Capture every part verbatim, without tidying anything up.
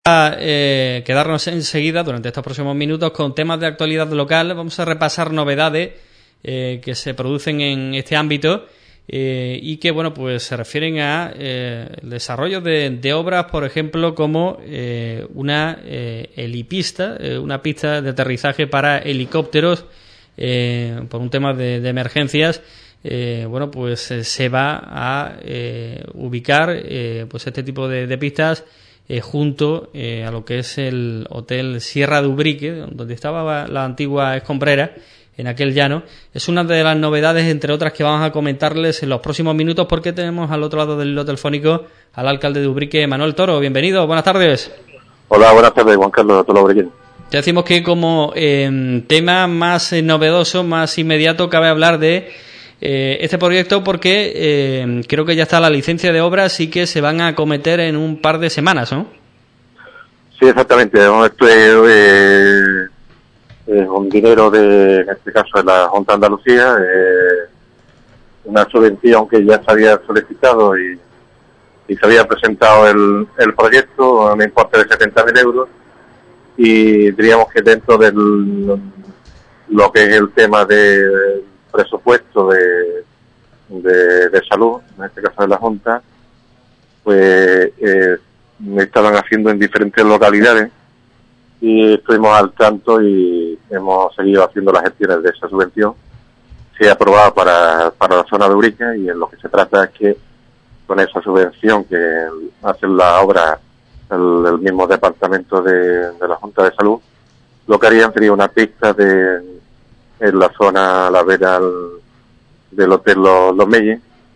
A eh, quedarnos enseguida durante estos próximos minutos con temas de actualidad local. Vamos a repasar novedades eh, que se producen en este ámbito eh, y que bueno pues se refieren a eh, el desarrollo de, de obras, por ejemplo, como eh, una eh, helipista, eh, una pista de aterrizaje para helicópteros eh, por un tema de, de emergencias. Eh, bueno pues eh, se va a eh, ubicar eh, pues este tipo de, de pistas Eh, junto eh, a lo que es el Hotel Sierra de Ubrique, donde estaba la antigua escombrera, en aquel llano. Es una de las novedades, entre otras, que vamos a comentarles en los próximos minutos, porque tenemos al otro lado del hilo telefónico al alcalde de Ubrique, Manuel Toro. Bienvenido, buenas tardes. Hola, buenas tardes, Juan Carlos Toro Ubrique. Ya decimos que como eh, tema más eh, novedoso, más inmediato, cabe hablar de Eh, este proyecto porque eh, creo que ya está la licencia de obras y que se van a acometer en un par de semanas, ¿no? Sí, exactamente. Esto es, eh, es un dinero de, en este caso, de la Junta de Andalucía, eh, una subvención que ya se había solicitado y, y se había presentado el, el proyecto a un importe de setenta mil euros, y diríamos que dentro de lo que es el tema de presupuesto de, de, de salud, en este caso de la Junta, pues eh, estaban haciendo en diferentes localidades y estuvimos al tanto y hemos seguido haciendo las gestiones de esa subvención. Se ha aprobado para, para la zona de Ubrique, y en lo que se trata es que con esa subvención que hacen la obra el, el mismo departamento de, de la Junta de Salud, lo que harían sería una pista de en la zona a la vera del Hotel Los, Los Meyes,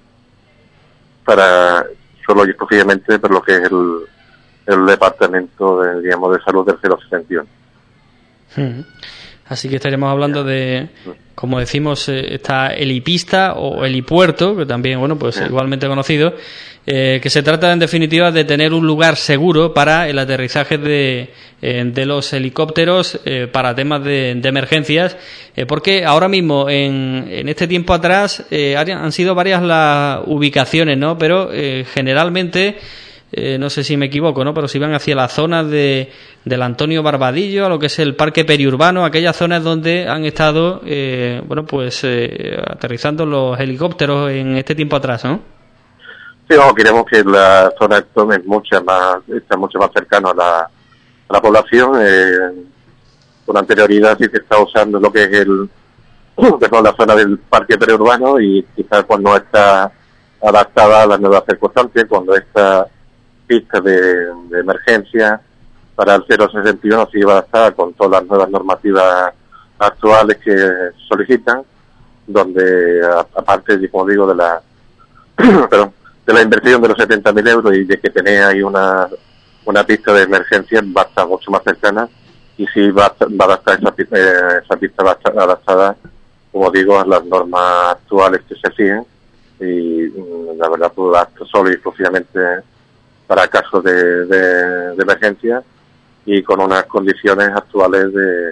para solo y exclusivamente por lo que es el, el departamento de, digamos, de salud del cero sesenta y uno. Hmm. Así que estaremos hablando de, como decimos, eh, esta helipista o helipuerto, que también, bueno, pues yeah. igualmente conocido, eh, que se trata en definitiva de tener un lugar seguro para el aterrizaje de, eh, de los helicópteros eh, para temas de, de emergencias, eh, porque ahora mismo, en, en este tiempo atrás, eh, han sido varias las ubicaciones, ¿no? Pero eh, generalmente, Eh, no sé si me equivoco, ¿no? Pero si van hacia la zona de del Antonio Barbadillo, a lo que es el parque periurbano, aquellas zonas donde han estado, eh, bueno, pues eh, aterrizando los helicópteros en este tiempo atrás, ¿no? Sí, no, queremos que la zona actual es mucho más, está mucho más cercano a la, a la población. Eh, con anterioridad sí se está usando lo que es el, perdón, la zona del parque periurbano, y quizás cuando no está adaptada a las nuevas circunstancias, cuando está pista de, de emergencia para el cero sesenta y uno, sí va a estar con todas las nuevas normativas actuales que solicitan, donde a, aparte, como digo, de la perdón, de la inversión de los setenta mil euros y de que tenéis ahí una una pista de emergencia, va a estar mucho más cercana, y sí va a, va a estar esa, eh, esa pista va a estar adaptada, como digo, a las normas actuales que se siguen, y la verdad pues va a estar solo y exclusivamente para casos de, de, de emergencia, y con unas condiciones actuales de,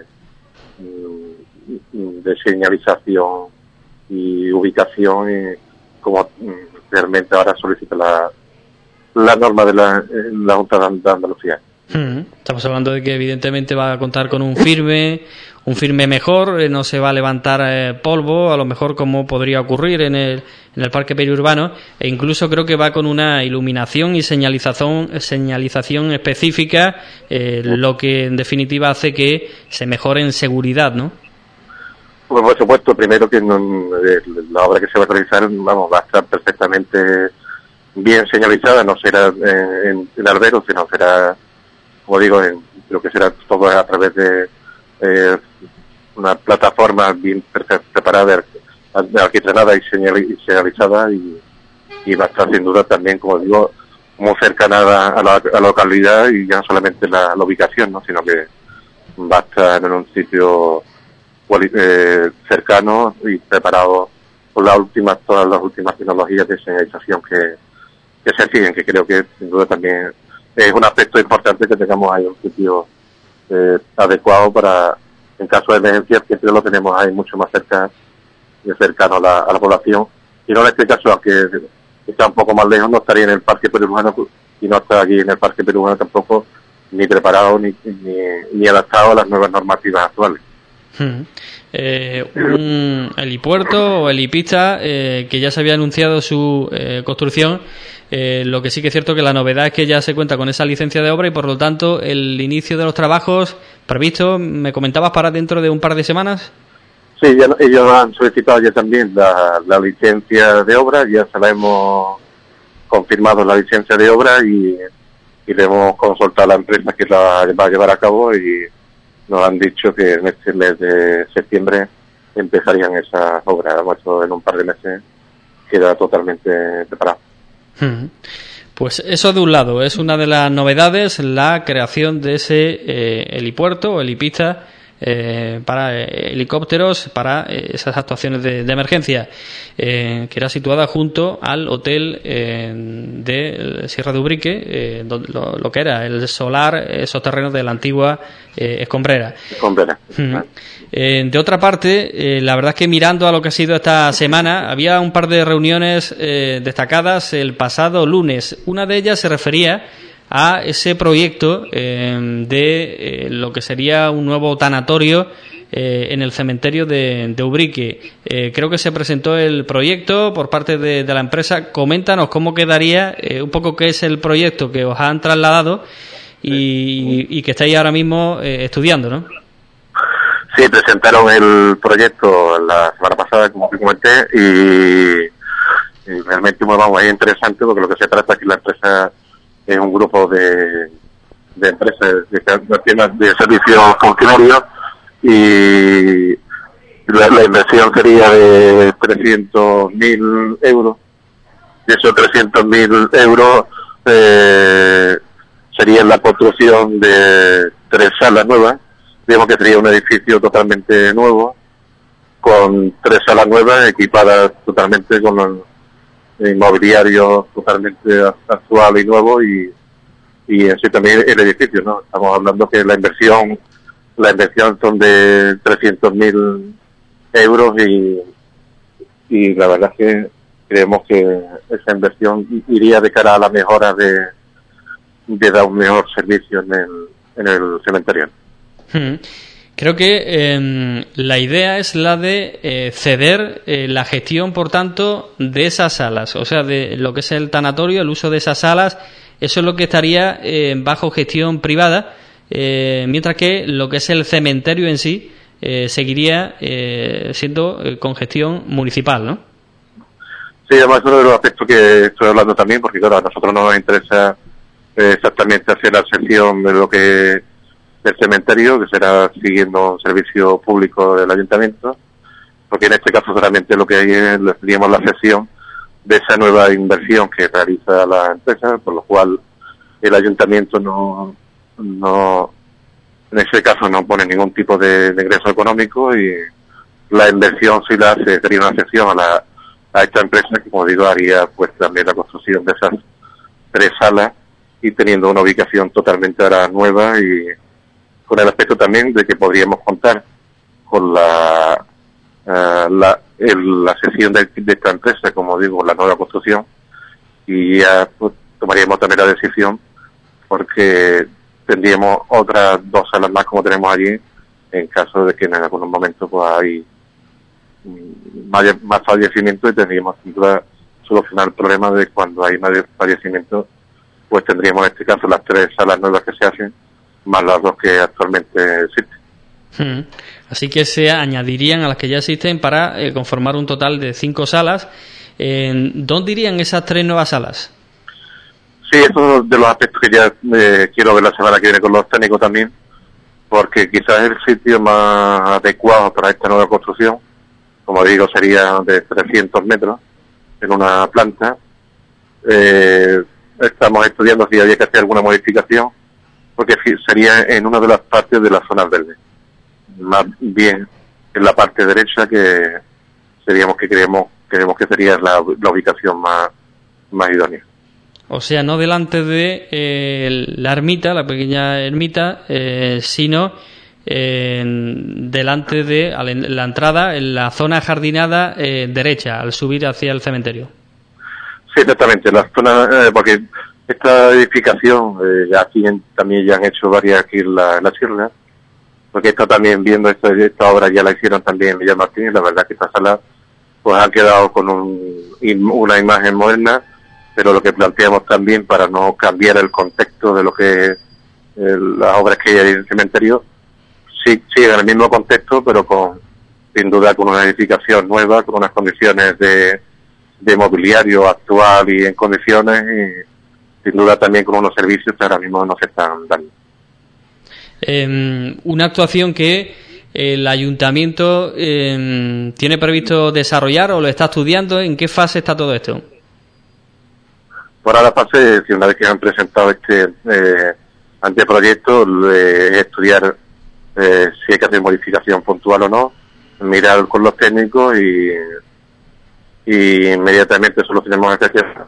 de señalización y ubicación, y como realmente ahora solicita la, la norma de la, la Junta de Andalucía. Estamos hablando de que evidentemente va a contar con un firme, un firme mejor, eh, no se va a levantar eh, polvo, a lo mejor como podría ocurrir en el, en el parque periurbano, e incluso creo que va con una iluminación y señalización, señalización específica, eh, lo que en definitiva hace que se mejore en seguridad, ¿no? Pues por supuesto, primero que no, la obra que se va a realizar, vamos, va a estar perfectamente bien señalizada, no será en, en, en alberos, sino será, como digo, en, lo que será todo a través de eh, una plataforma bien preparada, alquitranada y señalizada, y, y va a estar sin duda también, como digo, muy cercana a la, a la localidad, y ya no solamente la, la ubicación, ¿no? Sino que va a estar en un sitio eh, cercano y preparado por las últimas, todas las últimas tecnologías de señalización que, que se siguen, que creo que sin duda también es un aspecto importante, que tengamos ahí un sitio eh, adecuado para, en caso de emergencia, que siempre lo tenemos ahí mucho más cerca, cercano a la, a la población. Y no en este caso, aunque está un poco más lejos, no estaría en el parque periurbano, y no está aquí en el parque periurbano tampoco, ni preparado ni, ni, ni adaptado a las nuevas normativas actuales. Hmm. Eh, un helipuerto o helipista eh, que ya se había anunciado su eh, construcción. Eh, lo que sí que es cierto que la novedad es que ya se cuenta con esa licencia de obra y por lo tanto el inicio de los trabajos previsto, me comentabas, para dentro de un par de semanas. Sí, ya, ellos han solicitado ya también la, la licencia de obra, ya se la hemos confirmado la licencia de obra y, y le hemos consultado a la empresa que la va a llevar a cabo y nos han dicho que en este mes de septiembre empezarían esas obras. En un par de meses queda totalmente preparado. Hmm. Pues eso de un lado es una de las novedades, la creación de ese eh, helipuerto o helipista eh, para eh, helicópteros, para eh, esas actuaciones de, de emergencia, eh, que era situada junto al hotel eh, de Sierra de Ubrique, eh, donde, lo, lo que era el solar, esos terrenos de la antigua eh, Escombrera. Escombrera. Hmm. Eh, de otra parte, eh, la verdad es que mirando a lo que ha sido esta semana, había un par de reuniones eh, destacadas el pasado lunes. Una de ellas se refería a ese proyecto eh, de eh, lo que sería un nuevo tanatorio eh, en el cementerio de, de Ubrique. Eh, creo que se presentó el proyecto por parte de, de la empresa. Coméntanos cómo quedaría, eh, un poco qué es el proyecto que os han trasladado y, y que estáis ahora mismo eh, estudiando, ¿no? Sí, presentaron el proyecto la semana pasada, como te comenté, y, y realmente vamos, es interesante porque lo que se trata es que la empresa es un grupo de, de empresas de, de, de servicios funcionarios y la, la inversión sería de trescientos mil euros. Y esos trescientos mil euros eh, serían la construcción de tres salas nuevas. Digamos que sería un edificio totalmente nuevo, con tres salas nuevas equipadas totalmente con el mobiliario totalmente actual y nuevo, y, y así también el edificio, ¿no? Estamos hablando que la inversión, la inversión son de trescientos mil euros y, y la verdad es que creemos que esa inversión iría de cara a la mejora de, de dar un mejor servicio en el, en el cementerio. Creo que eh, la idea es la de eh, ceder eh, la gestión, por tanto, de esas salas, o sea, de lo que es el tanatorio, el uso de esas salas, eso es lo que estaría eh, bajo gestión privada, eh, mientras que lo que es el cementerio en sí eh, seguiría eh, siendo eh, con gestión municipal, ¿no? Sí, además uno de los aspectos que estoy hablando también, porque claro, a nosotros no nos interesa eh, exactamente hacer la gestión de lo que del cementerio, que será siguiendo un servicio público del ayuntamiento, porque en este caso solamente lo que hay es, digamos, la cesión de esa nueva inversión que realiza la empresa, por lo cual el ayuntamiento no, no en ese caso no pone ningún tipo de, de ingreso económico, y la inversión si la hace sería una cesión a la a esta empresa que, como digo, haría pues también la construcción de esas tres salas y teniendo una ubicación totalmente ahora nueva, y con el aspecto también de que podríamos contar con la uh, la, el, la sesión de, de esta empresa, como digo, la nueva construcción, y ya pues, tomaríamos también la decisión porque tendríamos otras dos salas más como tenemos allí en caso de que en algunos momentos pues hay más, más fallecimientos, y tendríamos que solucionar el problema de cuando hay más fallecimientos, pues tendríamos en este caso las tres salas nuevas que se hacen más las dos que actualmente existen. Hmm. Así que se añadirían a las que ya existen para eh, conformar un total de cinco salas. Eh, ¿Dónde irían esas tres nuevas salas? Sí, eso es de los aspectos que ya eh, quiero ver la semana que viene con los técnicos también, porque quizás es el sitio más adecuado para esta nueva construcción. Como digo, sería de trescientos metros en una planta. Eh, estamos estudiando si había que hacer alguna modificación, porque sería en una de las partes de las zonas verdes, más bien en la parte derecha, que seríamos que creemos creemos que sería la, la ubicación más más idónea. O sea, no delante de eh, la ermita, la pequeña ermita, eh, sino eh, delante de la entrada, en la zona jardinada eh, derecha, al subir hacia el cementerio. Sí, exactamente, la zona, eh, porque esta edificación, eh, aquí en, también ya han hecho varias aquí en la, en la sierra, porque está también viendo esta, esta obra, ya la hicieron también en Villa Martín, y la verdad que esta sala pues ha quedado con un, una imagen moderna, pero lo que planteamos también para no cambiar el contexto de lo que es eh, las obras que hay en el cementerio, sí siguen en el mismo contexto, pero con sin duda con una edificación nueva, con unas condiciones de, de mobiliario actual y en condiciones, y sin duda también con unos servicios que ahora mismo no se están dando. Eh, una actuación que el ayuntamiento eh, tiene previsto desarrollar o lo está estudiando. ¿En qué fase está todo esto? Por ahora la fase, si una vez que han presentado este eh, anteproyecto, eh, estudiar eh, si hay que hacer modificación puntual o no, mirar con los técnicos y, y inmediatamente solucionemos este tema,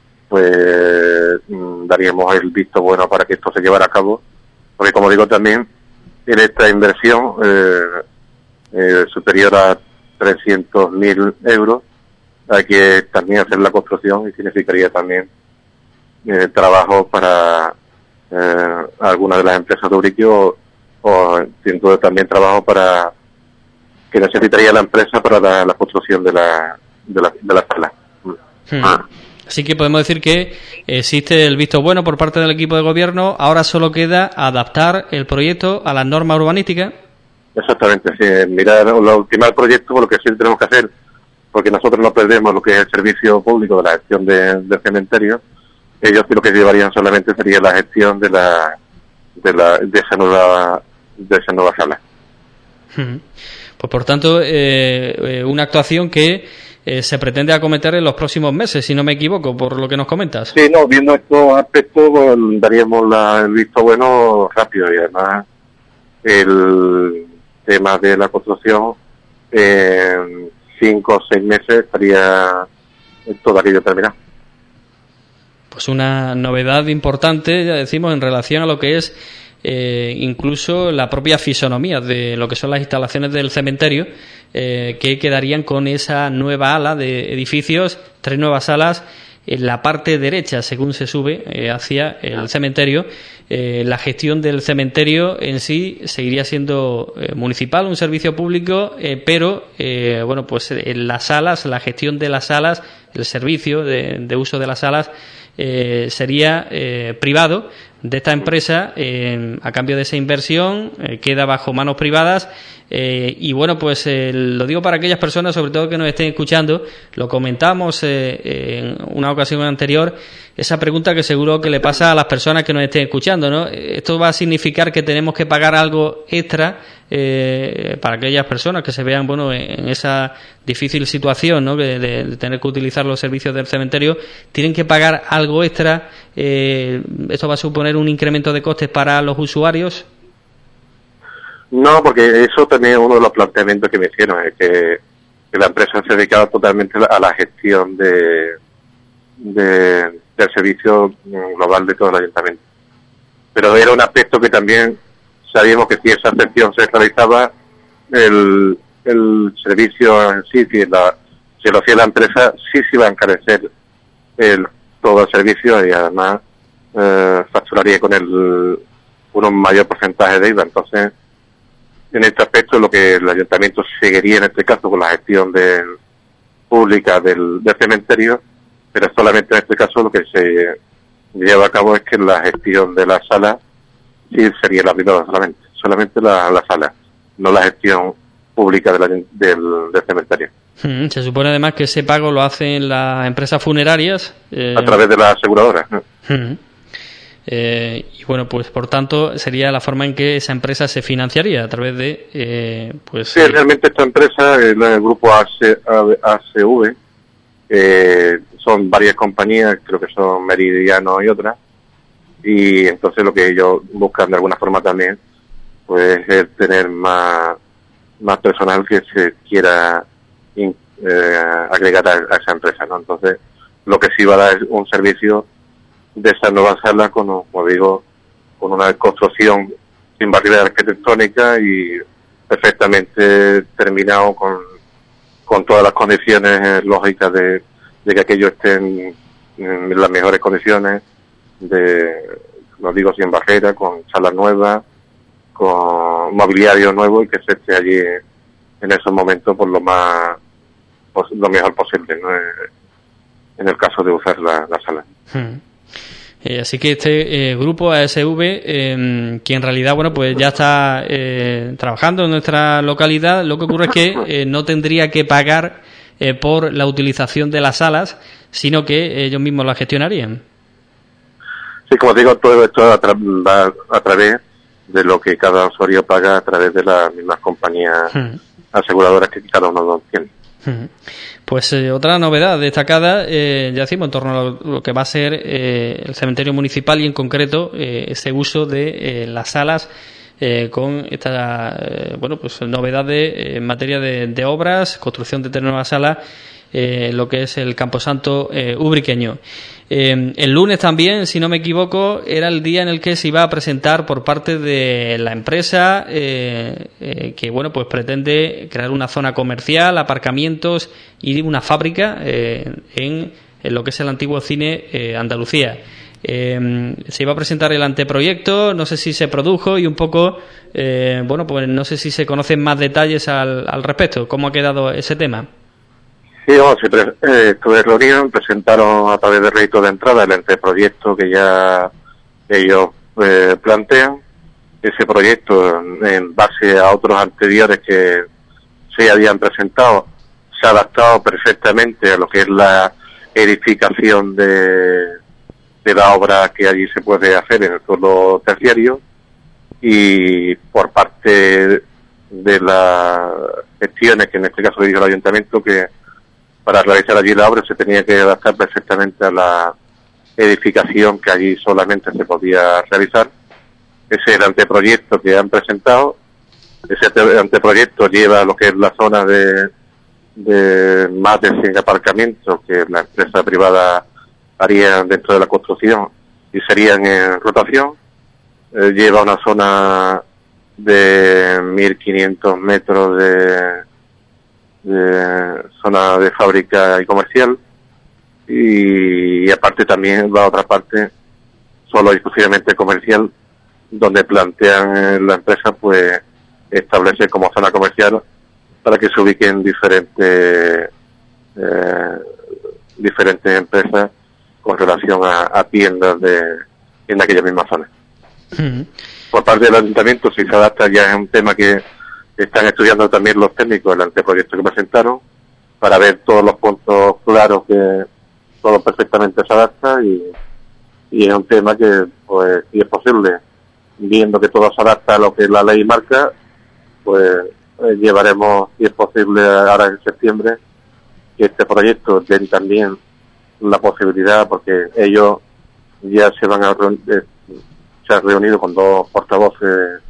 pues daríamos el visto bueno para que esto se llevara a cabo, porque como digo también, en esta inversión eh, eh, superior a trescientos mil euros hay que también hacer la construcción, y significaría también eh, trabajo para eh, algunas de las empresas de Ubrique, o, o sin duda también trabajo para que necesitaría la empresa para la, la construcción de la, de la, de la sala. Hmm. Ah. Así que podemos decir que existe el visto bueno por parte del equipo de gobierno. Ahora solo queda adaptar el proyecto a las normas urbanísticas. Exactamente, sí, mirar, ultimar el proyecto, por lo que sí tenemos que hacer, porque nosotros no perdemos lo que es el servicio público de la gestión de, del cementerio. Ellos lo que llevarían solamente sería la gestión de la de la de esa nueva de esa nueva sala. Hmm. Pues por tanto, eh, eh, una actuación que eh, se pretende acometer en los próximos meses, si no me equivoco, por lo que nos comentas. Sí, no, viendo estos aspectos, pues, daríamos la, el visto bueno rápido, y además el tema de la construcción, en cinco o seis meses estaría todo aquello terminado. Pues una novedad importante, ya decimos, en relación a lo que es Eh, incluso la propia fisonomía de lo que son las instalaciones del cementerio, eh, que quedarían con esa nueva ala de edificios, tres nuevas alas en la parte derecha según se sube eh, hacia el cementerio. Eh, la gestión del cementerio en sí seguiría siendo eh, municipal, un servicio público, eh, pero eh, bueno, pues en las salas, la gestión de las salas, el servicio de, de uso de las salas eh, sería eh, privado de esta empresa. Eh, a cambio de esa inversión eh, queda bajo manos privadas, eh, y bueno, pues eh, lo digo para aquellas personas sobre todo que nos estén escuchando. Lo comentamos eh, en una ocasión anterior, esa pregunta que seguro que le pasa a las personas que nos estén escuchando, ¿no? Esto va a significar que tenemos que pagar algo extra eh, para aquellas personas que se vean, bueno, en esa difícil situación, ¿no?, de, de, de tener que utilizar los servicios del cementerio. Tienen que pagar algo extra. Eh, esto va a suponer un incremento de costes para los usuarios. No, porque eso también es uno de los planteamientos que me hicieron, es que, que la empresa se dedicaba totalmente a la gestión de, de del servicio global de todo el ayuntamiento. Pero era un aspecto que también sabíamos que si esa gestión se realizaba, el, el servicio en sí, si, la, si lo hacía la empresa, sí se iba a encarecer el, todo el servicio, y además eh, facturaría con el con un mayor porcentaje de I V A. Entonces, en este aspecto, lo que el ayuntamiento seguiría en este caso con la gestión de, pública del, del cementerio, pero solamente en este caso lo que se lleva a cabo es que la gestión de la sala sí sería la privada solamente, solamente la, la sala, no la gestión pública de la, del, del cementerio. Hmm, se supone además que ese pago lo hacen las empresas funerarias. Eh... A través de la aseguradora. Hmm. Eh, y bueno, pues por tanto sería la forma en que esa empresa se financiaría, a través de eh, pues sí, realmente esta empresa, el, el grupo A C V, eh, son varias compañías, creo que son Meridiano y otras, y entonces lo que ellos buscan de alguna forma también pues es tener más más personal que se quiera in, eh, agregar a, a esa empresa, ¿no? Entonces lo que sí va a dar es un servicio de esa nueva sala, con, como digo, con una construcción sin barrera arquitectónica y perfectamente terminado con, con todas las condiciones lógicas de, de que aquello esté en, en las mejores condiciones, de, lo digo sin barrera, con salas nuevas, con mobiliario nuevo y que se esté allí en esos momentos por lo más, pues, lo mejor posible, ¿no? En el caso de usar la, la sala. Hmm. Eh, así que este eh, grupo A S V, eh, que en realidad, bueno, pues ya está eh, trabajando en nuestra localidad, lo que ocurre es que eh, no tendría que pagar eh, por la utilización de las salas, sino que ellos mismos la gestionarían. Sí, como digo, todo esto a, tra- va a través de lo que cada usuario paga a través de las mismas compañías hmm. aseguradoras que cada uno tiene. Hmm. Pues eh, otra novedad destacada, eh, ya decimos, en torno a lo, lo que va a ser eh, el cementerio municipal y en concreto eh, ese uso de eh, las salas eh, con esta eh, bueno pues novedad de, eh, en materia de, de obras, construcción de nuevas salas, eh, lo que es el Camposanto eh, ubriqueño. Eh, el lunes también, si no me equivoco, era el día en el que se iba a presentar por parte de la empresa eh, eh, que bueno pues pretende crear una zona comercial, aparcamientos y una fábrica eh, en, en lo que es el antiguo cine eh, Andalucía. Eh, se iba a presentar el anteproyecto, no sé si se produjo y un poco, eh, bueno pues no sé si se conocen más detalles al, al respecto. ¿Cómo ha quedado ese tema? Sí, vamos, se pre- eh, estuve reunido, presentaron a través del rédito de entrada el anteproyecto que ya ellos eh, plantean. Ese proyecto, en base a otros anteriores que se habían presentado, se ha adaptado perfectamente a lo que es la edificación de, de la obra que allí se puede hacer en el suelo terciario, y por parte de las gestiones que en este caso le dijo el ayuntamiento que para realizar allí la obra se tenía que adaptar perfectamente a la edificación que allí solamente se podía realizar. Ese es el anteproyecto que han presentado. Ese anteproyecto lleva lo que es la zona de, de más de cien aparcamientos que la empresa privada haría dentro de la construcción y serían en rotación. Eh, lleva una zona de mil quinientos metros de de zona de fábrica y comercial, y, y aparte también la otra parte solo exclusivamente comercial, donde plantean eh, la empresa pues establecer como zona comercial para que se ubiquen diferentes eh, diferentes empresas con relación a, a tiendas de en aquella misma zona. Mm. Por parte del ayuntamiento, si se adapta, ya es un tema que están estudiando también los técnicos el anteproyecto que presentaron para ver todos los puntos claros, que todo perfectamente se adapta, y, y es un tema que, pues, si es posible, viendo que todo se adapta a lo que la ley marca, pues eh, llevaremos, si es posible, ahora en septiembre, que este proyecto den también la posibilidad, porque ellos ya se van a reunir, eh, se han reunido con dos portavoces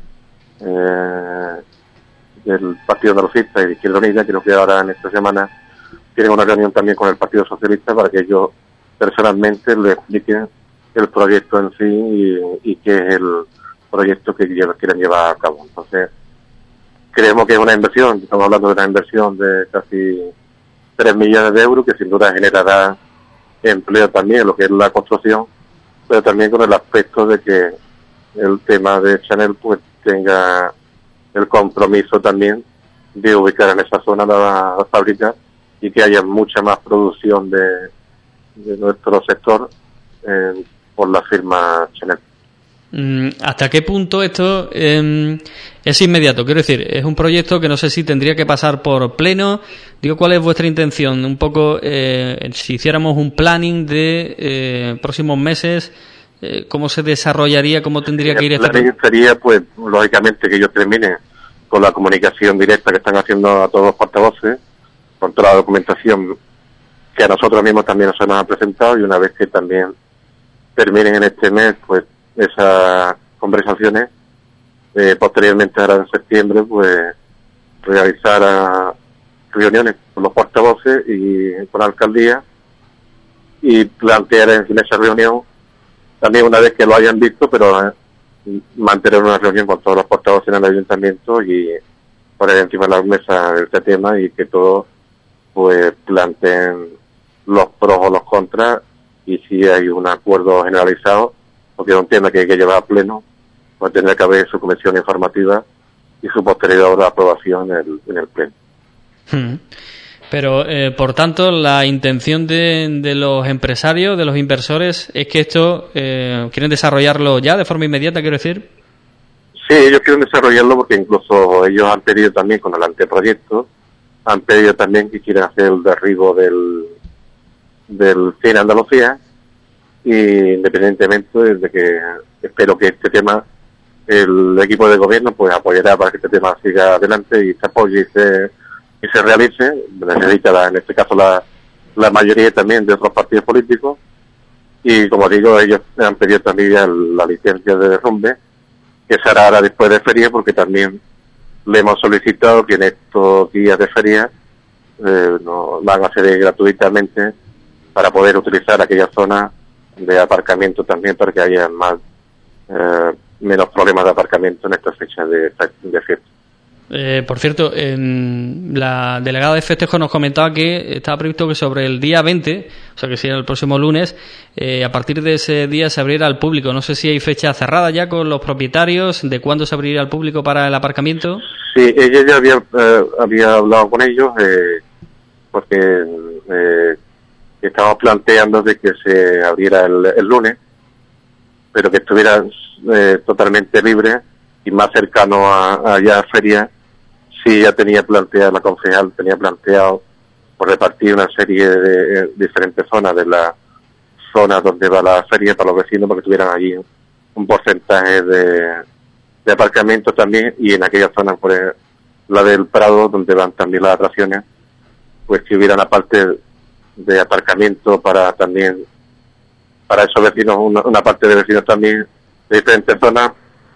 eh, del Partido Andalucista y de Izquierda Unida. Creo que ahora en esta semana tienen una reunión también con el Partido Socialista para que ellos personalmente le expliquen el proyecto en sí y, y qué es el proyecto que lleva, quieren llevar a cabo. Entonces, creemos que es una inversión, estamos hablando de una inversión de casi tres millones de euros que sin duda generará empleo también en lo que es la construcción, pero también con el aspecto de que el tema de Chanel pues tenga el compromiso también de ubicar en esa zona la, la fábrica y que haya mucha más producción de, de nuestro sector eh, por la firma Chanel. ¿Hasta qué punto esto eh, es inmediato? Quiero decir, es un proyecto que no sé si tendría que pasar por pleno. Digo, ¿cuál es vuestra intención? Un poco, eh, si hiciéramos un planning de eh, próximos meses, eh, ¿cómo se desarrollaría? ¿Cómo tendría que ir este proyecto? Sería, pues, lógicamente que ellos terminen con la comunicación directa que están haciendo a todos los portavoces, con toda la documentación que a nosotros mismos también nos han presentado, y una vez que también terminen en este mes, pues, esas conversaciones, eh, posteriormente ahora en septiembre, pues realizar a reuniones con los portavoces y con la alcaldía y plantear en esa reunión también, una vez que lo hayan visto, pero eh, mantener una reunión con todos los portavoces en el ayuntamiento y poner encima de la mesa este tema y que todos pues planteen los pros o los contras, y si hay un acuerdo generalizado porque es un tema que hay que llevar a pleno, pues tendrá que haber su comisión informativa y su posterior aprobación en el, en el pleno. Hmm. Pero, eh, por tanto, la intención de, de los empresarios, de los inversores, es que esto eh, quieren desarrollarlo ya de forma inmediata, quiero decir. Sí, ellos quieren desarrollarlo porque incluso ellos han pedido también con el anteproyecto, han pedido también que quieren hacer el derribo del, del Cine Andalucía, y independientemente de que espero que este tema, el equipo de gobierno pues apoyará para que este tema siga adelante y se apoye y se, y se realice. Necesita la, en este caso la, la mayoría también de otros partidos políticos, y como digo, ellos han pedido también ya la licencia de derrumbe, que se hará ahora después de feria, porque también le hemos solicitado que en estos días de feria eh, nos van a ser gratuitamente para poder utilizar aquella zona de aparcamiento también, para que haya más eh, menos problemas de aparcamiento en estas fechas de, de fiesta. Eh, por cierto, eh, la delegada de festejo nos comentaba que estaba previsto que sobre el día veinte, o sea que sería el próximo lunes, eh, a partir de ese día se abriera al público. No sé si hay fecha cerrada ya con los propietarios de cuándo se abriría al público para el aparcamiento. Sí, ella ya había, eh, había hablado con ellos, eh, porque eh, estábamos planteando de que se abriera el, el lunes, pero que estuviera eh, totalmente libre y más cercano a, a ya a feria. Sí, ya tenía planteado, la concejal tenía planteado por repartir una serie de, de diferentes zonas de la zona donde va la feria para los vecinos, para que tuvieran allí un porcentaje de, de aparcamiento también, y en aquella zona, por la del Prado, donde van también las atracciones, pues que hubiera una parte de aparcamiento para también, para esos vecinos, una, una parte de vecinos también de diferentes zonas,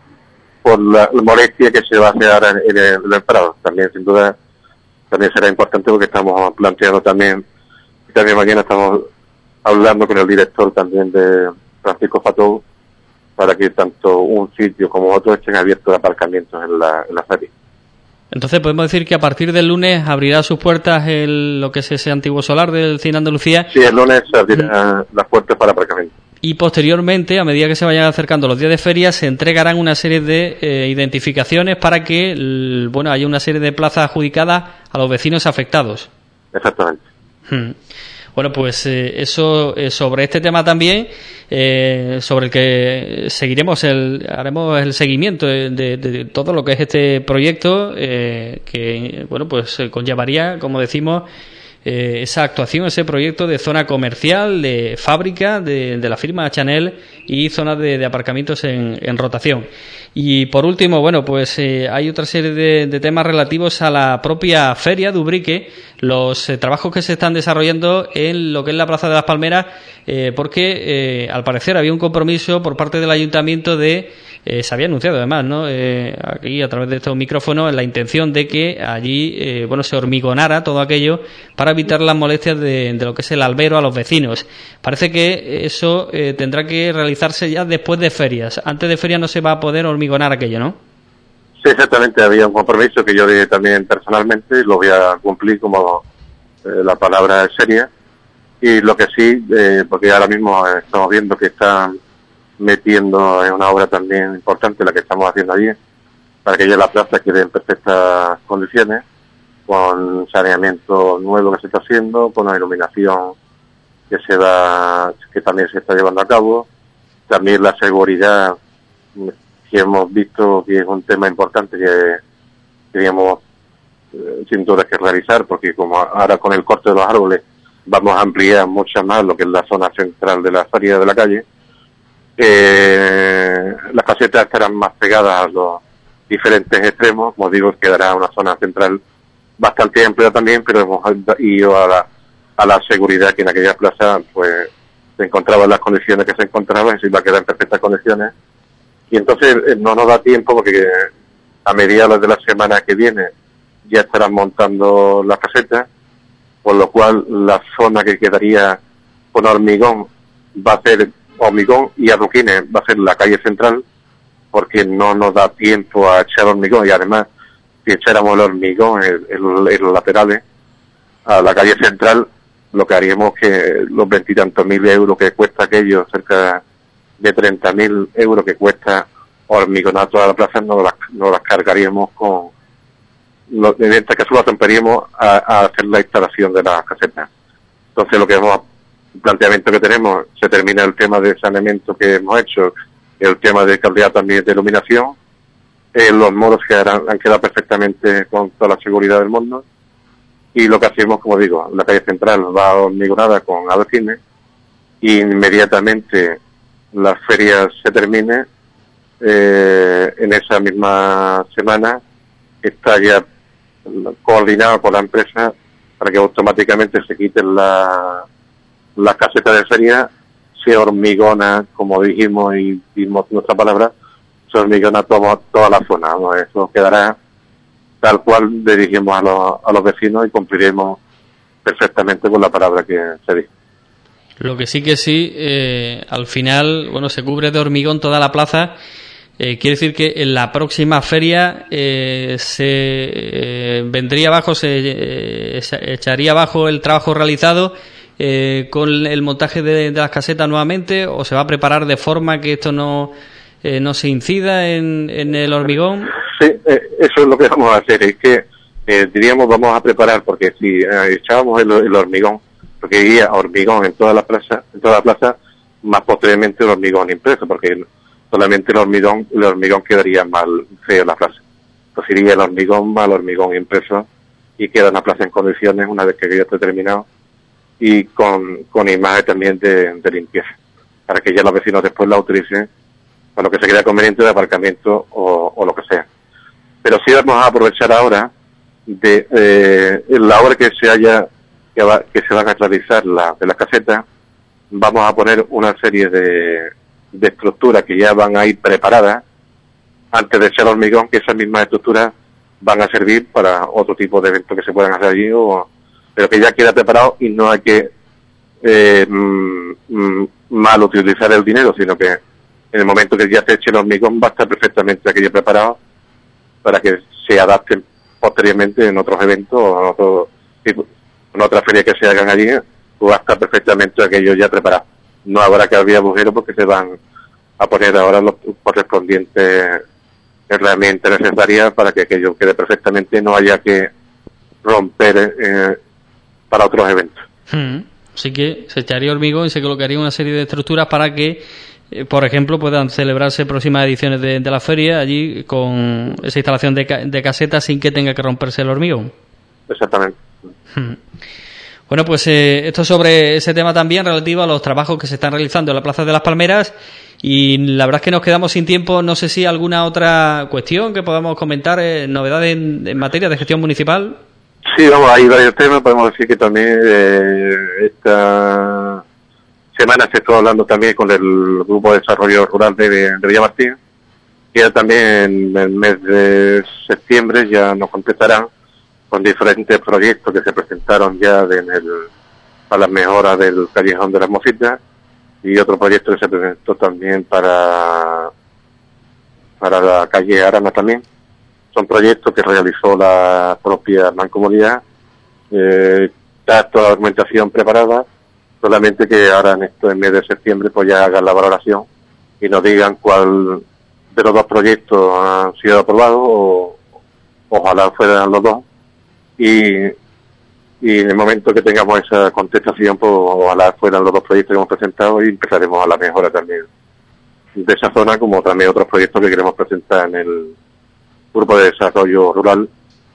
por la, la molestia que se va a hacer ahora en, en, el, en el Prado. También, sin duda, también será importante, porque estamos planteando también, también mañana estamos hablando con el director también de Francisco Fatou, para que tanto un sitio como otro estén abiertos de aparcamientos en la, en la feria. Entonces podemos decir que a partir del lunes abrirá sus puertas el, lo que es ese antiguo solar del Cine Andalucía. Sí, el lunes se abrirán mm. las puertas para aparcamiento. Y posteriormente, a medida que se vayan acercando los días de feria, se entregarán una serie de eh, identificaciones para que el, bueno, haya una serie de plazas adjudicadas a los vecinos afectados. Exactamente. Hmm. Bueno, pues eh, eso eh, sobre este tema también, eh, sobre el que seguiremos, el, haremos el seguimiento de, de, de todo lo que es este proyecto, eh, que bueno, pues conllevaría, como decimos, eh, esa actuación, ese proyecto de zona comercial, de fábrica, de, de la firma Chanel, y zonas de, de aparcamientos en, en rotación. Y por último, bueno, pues eh, hay otra serie de, de temas relativos a la propia feria de Ubrique, los eh, trabajos que se están desarrollando en lo que es la Plaza de las Palmeras, eh, porque eh, al parecer había un compromiso por parte del ayuntamiento de, eh, se había anunciado además, ¿no? Eh, aquí a través de estos micrófonos, la intención de que allí, eh, bueno, se hormigonara todo aquello para evitar las molestias de, de lo que es el albero a los vecinos. Parece que eso eh, tendrá que realizarse ya después de ferias. Antes de ferias no se va a poder hormigonar aquello, ¿no? Sí, exactamente. Había un compromiso que yo dije también personalmente, y lo voy a cumplir como eh, la palabra es seria. Y lo que sí, eh, porque ahora mismo estamos viendo que están metiendo en una obra también importante la que estamos haciendo allí, para que ya la plaza quede en perfectas condiciones, con saneamiento nuevo que se está haciendo, con la iluminación que se va, que también se está llevando a cabo, también la seguridad que hemos visto que es un tema importante que teníamos eh, sin duda que realizar, porque como ahora con el corte de los árboles vamos a ampliar mucho más lo que es la zona central de la feria de la calle. Eh, las casetas estarán más pegadas a los diferentes extremos, como digo, quedará una zona central bastante amplia también, pero hemos ido a la, a la seguridad que en aquella plaza pues se encontraba en las condiciones que se encontraba, y se iba a quedar en perfectas condiciones. Y entonces eh, no nos da tiempo, porque a mediados de la semana que viene ya estarán montando las casetas, por lo cual la zona que quedaría con hormigón va a ser hormigón y adoquines, va a ser la calle central, porque no nos da tiempo a echar hormigón, y además si echáramos el hormigón en, en, en los laterales a la calle central, lo que haríamos que los veintitantos mil euros que cuesta aquello, cerca de treinta mil euros que cuesta hormigonar toda la plaza, no las, no las cargaríamos con los, en esta caso las romperíamos a, a hacer la instalación de las casetas. Entonces lo que hemos, el planteamiento que tenemos, se termina el tema de saneamiento que hemos hecho, el tema de calidad también de iluminación, eh, los moros que han, han quedado perfectamente con toda la seguridad del mundo, y lo que hacemos, como digo, la calle central va hormigonada con adoquines, y inmediatamente la feria se termine, eh, en esa misma semana está ya coordinado con la empresa para que automáticamente se quiten la, las casetas de feria, se hormigona, como dijimos y dimos nuestra palabra, se hormigona todo, toda la zona, ¿no? Eso quedará tal cual le dijimos a los, a los vecinos y cumpliremos perfectamente con la palabra que se dijo. Lo que sí que sí, eh, al final, bueno, se cubre de hormigón toda la plaza. Eh, quiere decir que en la próxima feria eh, se eh, vendría abajo, se, eh, se echaría abajo el trabajo realizado eh, con el montaje de, de las casetas nuevamente, o se va a preparar de forma que esto no eh, no se incida en, en el hormigón. Sí, eh, eso es lo que vamos a hacer, es que eh, diríamos vamos a preparar, porque si eh, echábamos el, el hormigón, porque iría hormigón en toda la plaza, en toda la plaza, más posteriormente el hormigón impreso, porque solamente el hormigón, el hormigón quedaría mal feo en la plaza. Entonces iría el hormigón más el hormigón impreso y queda la plaza en condiciones una vez que ya esté terminado, y con, con imagen también de, de limpieza, para que ya los vecinos después la utilicen para lo que se crea conveniente de aparcamiento o, o lo que sea. Pero sí vamos a aprovechar ahora de eh, la obra que se haya que, va, que se van a realizar la, de las casetas. Vamos a poner una serie de, de estructuras que ya van a ir preparadas antes de echar hormigón, que esas mismas estructuras van a servir para otro tipo de eventos que se puedan hacer allí, o, pero que ya queda preparado y no hay que eh, mm, mal utilizar el dinero, sino que en el momento que ya se eche el hormigón va a estar perfectamente aquello preparado para que se adapten posteriormente en otros eventos o en, otro, en otras ferias que se hagan allí, pues va a estar perfectamente aquello ya preparado. No habrá que abrir agujeros porque se van a poner ahora los correspondientes herramientas necesarias para que aquello quede perfectamente, no haya que romper eh, para otros eventos. Hmm. Así que se echaría hormigón y se colocaría una serie de estructuras para que, eh, por ejemplo, puedan celebrarse próximas ediciones de, de la feria allí con esa instalación de, de casetas sin que tenga que romperse el hormigón. Exactamente. Hmm. Bueno, pues eh, esto sobre ese tema también relativo a los trabajos que se están realizando en la Plaza de las Palmeras, y la verdad es que nos quedamos sin tiempo. No sé si alguna otra cuestión que podamos comentar, eh, novedades en, en materia de gestión municipal. Sí, vamos, hay varios temas. Podemos decir que también eh, esta semana se está hablando también con el Grupo de Desarrollo Rural de, de Villamartín, que ya también en el mes de septiembre ya nos contestarán con diferentes proyectos que se presentaron ya de, en el, para las mejoras del Callejón de las Mositas, y otro proyecto que se presentó también para para la calle Arana también. Son proyectos que realizó la propia Mancomunidad. Eh, está toda la documentación preparada, solamente que ahora en esto, en mes de septiembre, pues ya hagan la valoración y nos digan cuál de los dos proyectos han sido aprobados, o ojalá fueran los dos. Y, y en el momento que tengamos esa contestación, pues ojalá fueran los dos proyectos que hemos presentado, y empezaremos a la mejora también de esa zona, como también otros proyectos que queremos presentar en el Grupo de Desarrollo Rural.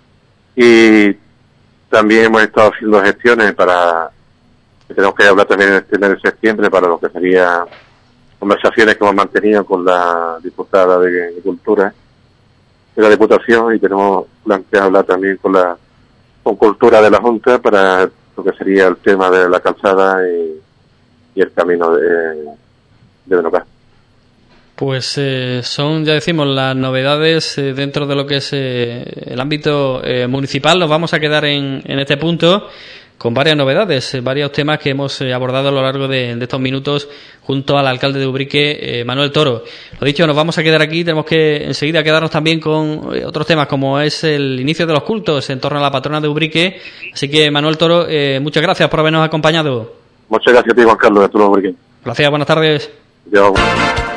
Y también hemos estado haciendo gestiones para, que tenemos que hablar también en este mes de septiembre, para lo que sería conversaciones que hemos mantenido con la diputada de, de Cultura de la Diputación, y tenemos planteado hablar también con la con Cultura de la Junta para lo que sería el tema de la calzada y, y el camino de, de Benocá. Pues eh, son, ya decimos, las novedades eh, dentro de lo que es eh, el ámbito eh, municipal. Nos vamos a quedar en, en este punto con varias novedades, eh, varios temas que hemos eh, abordado a lo largo de, de estos minutos junto al alcalde de Ubrique, eh, Manuel Toro. Lo dicho, nos vamos a quedar aquí. Tenemos que enseguida quedarnos también con eh, otros temas, como es el inicio de los cultos en torno a la patrona de Ubrique. Así que, Manuel Toro, eh, muchas gracias por habernos acompañado. Muchas gracias a ti, Juan Carlos, de Toro Ubrique. Gracias, buenas tardes. Yo...